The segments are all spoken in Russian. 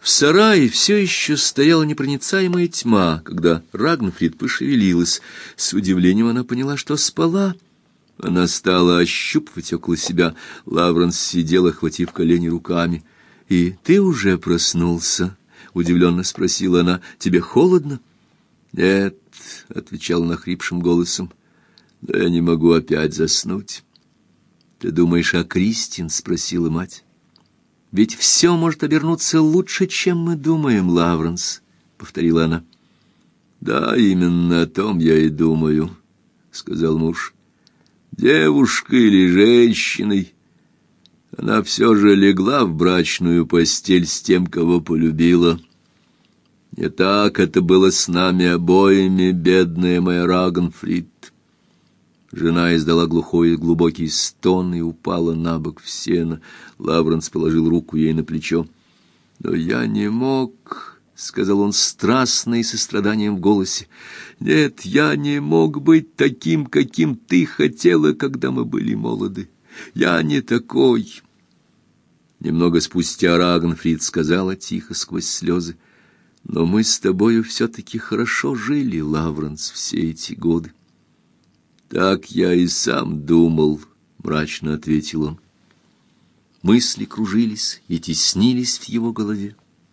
В сарае все еще стояла непроницаемая тьма, когда Рагнфрид пошевелилась. С удивлением она поняла, что спала. Она стала ощупывать около себя. Лавренс сидел, охватив колени руками. — И ты уже проснулся? — удивленно спросила она. — Тебе холодно? — Нет, — отвечал она хрипшим голосом. — Да я не могу опять заснуть. — Ты думаешь о Кристин? — спросила мать. — Ведь все может обернуться лучше, чем мы думаем, Лавренс, — повторила она. — Да, именно о том я и думаю, — сказал муж. — Девушкой или женщиной, она все же легла в брачную постель с тем, кого полюбила. Не так это было с нами обоими, бедная моя Рагнфрид. Жена издала глухой и глубокий стон и упала на бок в сено. Лавренс положил руку ей на плечо. — Но я не мог, — сказал он страстно и со страданием в голосе. — Нет, я не мог быть таким, каким ты хотела, когда мы были молоды. Я не такой. Немного спустя Рагнфрид сказала тихо сквозь слезы: — Но мы с тобою все-таки хорошо жили, Лавренс, все эти годы. — Так я и сам думал, — мрачно ответил он. Мысли кружились и теснились в его голове.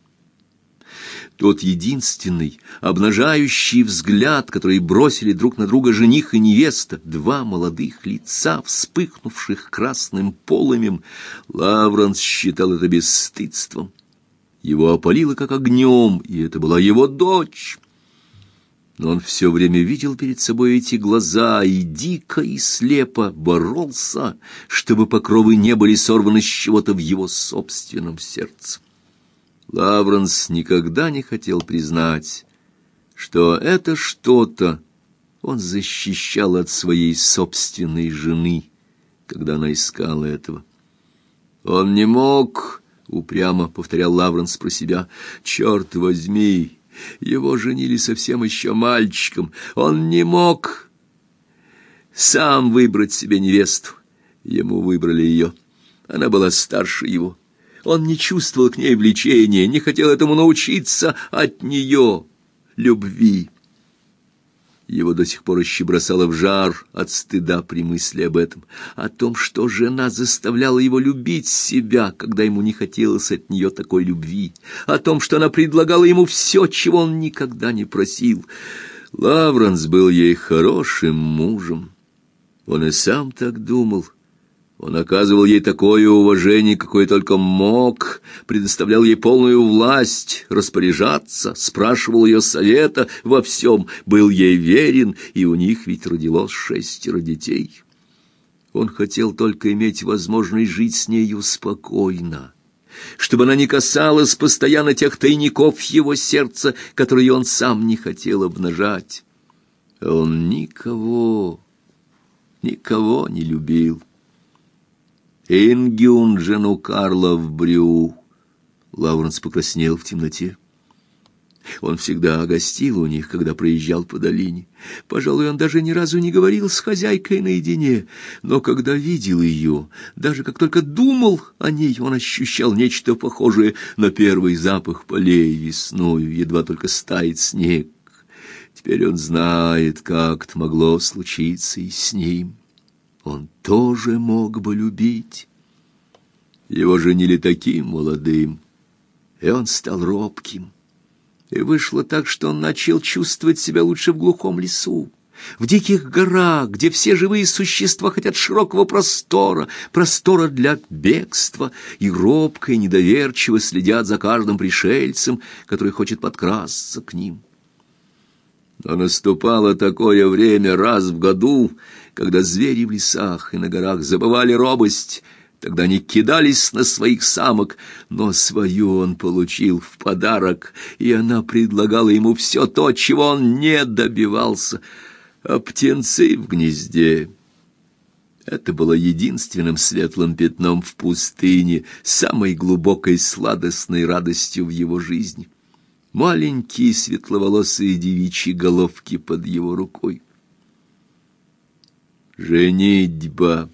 Тот единственный, обнажающий взгляд, который бросили друг на друга жених и невеста, два молодых лица, вспыхнувших красным полымем, Лавренс считал это бесстыдством. Его опалило как огнем, и это была его дочь. Но он все время видел перед собой эти глаза и дико и слепо боролся, чтобы покровы не были сорваны с чего-то в его собственном сердце. Лавренс никогда не хотел признать, что это что-то он защищал от своей собственной жены, когда она искала этого. Он не мог, упрямо повторял Лавренс про себя, черт возьми, его женили совсем еще мальчиком. Он не мог сам выбрать себе невесту. Ему выбрали ее. Она была старше его. Он не чувствовал к ней влечения, не хотел этому научиться от нее, любви. Его до сих пор еще бросало в жар от стыда при мысли об этом, о том, что жена заставляла его любить себя, когда ему не хотелось от нее такой любви, о том, что она предлагала ему все, чего он никогда не просил. Лавренс был ей хорошим мужем. Он и сам так думал. Он оказывал ей такое уважение, какое только мог, предоставлял ей полную власть распоряжаться, спрашивал ее совета во всем, был ей верен, и у них ведь родилось 6 детей. Он хотел только иметь возможность жить с нею спокойно, чтобы она не касалась постоянно тех тайников его сердца, которые он сам не хотел обнажать. А он никого не любил. Ингюн, жену Карла в Брю. Лавренс покраснел в темноте. Он всегда гостил у них, когда проезжал по долине. Пожалуй, он даже ни разу не говорил с хозяйкой наедине, но когда видел ее, даже как только думал о ней, он ощущал нечто похожее на первый запах полей весною, едва только стает снег. Теперь он знает, как это могло случиться и с ним. Он тоже мог бы любить. Его женили таким молодым, и он стал робким. И вышло так, что он начал чувствовать себя лучше в глухом лесу, в диких горах, где все живые существа хотят широкого простора для бегства, и робко и недоверчиво следят за каждым пришельцем, который хочет подкрасться к ним. Но наступало такое время раз в году, когда звери в лесах и на горах забывали робость. Тогда они кидались на своих самок, но свою он получил в подарок, и она предлагала ему все то, чего он не добивался. А птенцы в гнезде — это было единственным светлым пятном в пустыне, самой глубокой сладостной радостью в его жизни. Маленькие светловолосые девичьи головки под его рукой. Женитьба.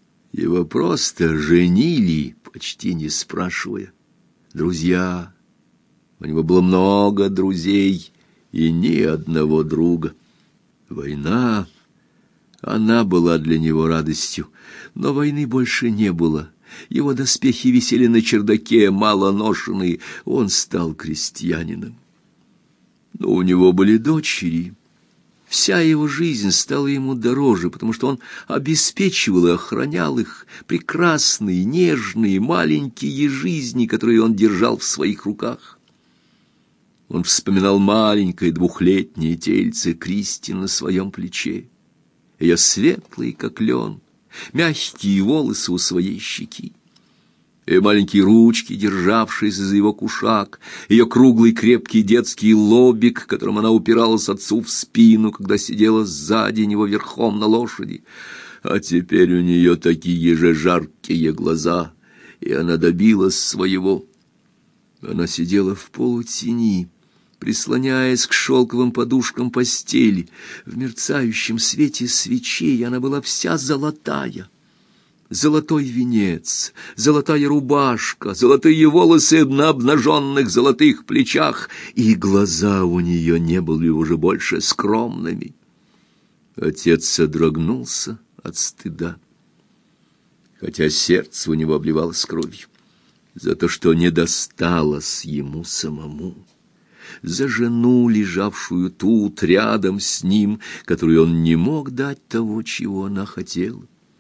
Его просто женили, почти не спрашивая. Друзья, У него было много друзей и ни одного друга. Война, она была для него радостью, но войны больше не было. Его доспехи висели на чердаке, мало ношенные, он стал крестьянином. Но у него были дочери. Вся его жизнь стала ему дороже, потому что он обеспечивал и охранял их, прекрасные, нежные, маленькие жизни, которые он держал в своих руках. Он вспоминал маленькое двухлетнее тельце Кристи на своем плече, ее светлые, как лен, мягкие волосы у своей щеки, ее маленькие ручки, державшиеся за его кушак, ее круглый крепкий детский лобик, которым она упиралась отцу в спину, когда сидела сзади него верхом на лошади. А теперь у нее такие же жаркие глаза, и она добилась своего. Она сидела в полутени, прислоняясь к шелковым подушкам постели. В мерцающем свете свечей она была вся золотая. Золотой венец, золотая рубашка, золотые волосы на обнаженных золотых плечах, и глаза у нее не были уже больше скромными. Отец содрогнулся от стыда, хотя сердце у него обливалось кровью, за то, что не досталось ему самому, за жену, лежавшую тут рядом с ним, которой он не мог дать того, чего она хотела.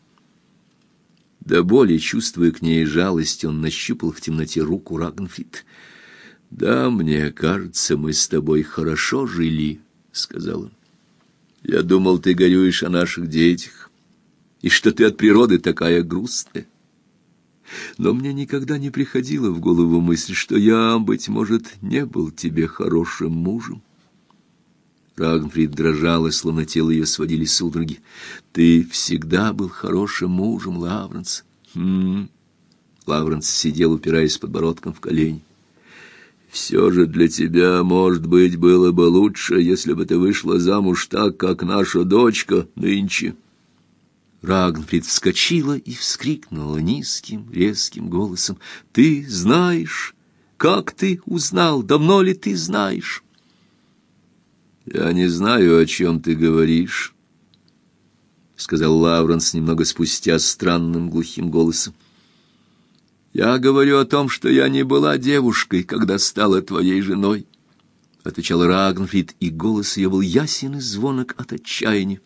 До боли, чувствуя к ней жалость, он нащупал в темноте руку Рагнфрид. «Да, мне кажется, мы с тобой хорошо жили», — сказал он. «Я думал, ты горюешь о наших детях, и что ты от природы такая грустная. Но мне никогда не приходила в голову мысль, что я, быть может, не был тебе хорошим мужем». Рагнфрид дрожала, словно тело ее сводили судороги. «Ты всегда был хорошим мужем, Лавренс». Лавренс сидел, упираясь подбородком в колени. «Все же для тебя, может быть, было бы лучше, если бы ты вышла замуж так, как наша дочка нынче». Рагнфрид вскочила и вскрикнула низким, резким голосом: «Ты знаешь? Как ты узнал? Давно ли ты знаешь?» «Я не знаю, о чем ты говоришь», — сказал Лавренс немного спустя странным глухим голосом. «Я говорю о том, что я не была девушкой, когда стала твоей женой», — отвечал Рагнфрид, и голос ее был ясен и звонок от отчаяния.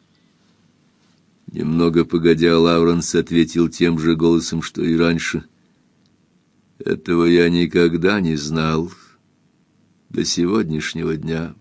Немного погодя, Лавренс ответил тем же голосом, что и раньше: «Этого я никогда не знал до сегодняшнего дня».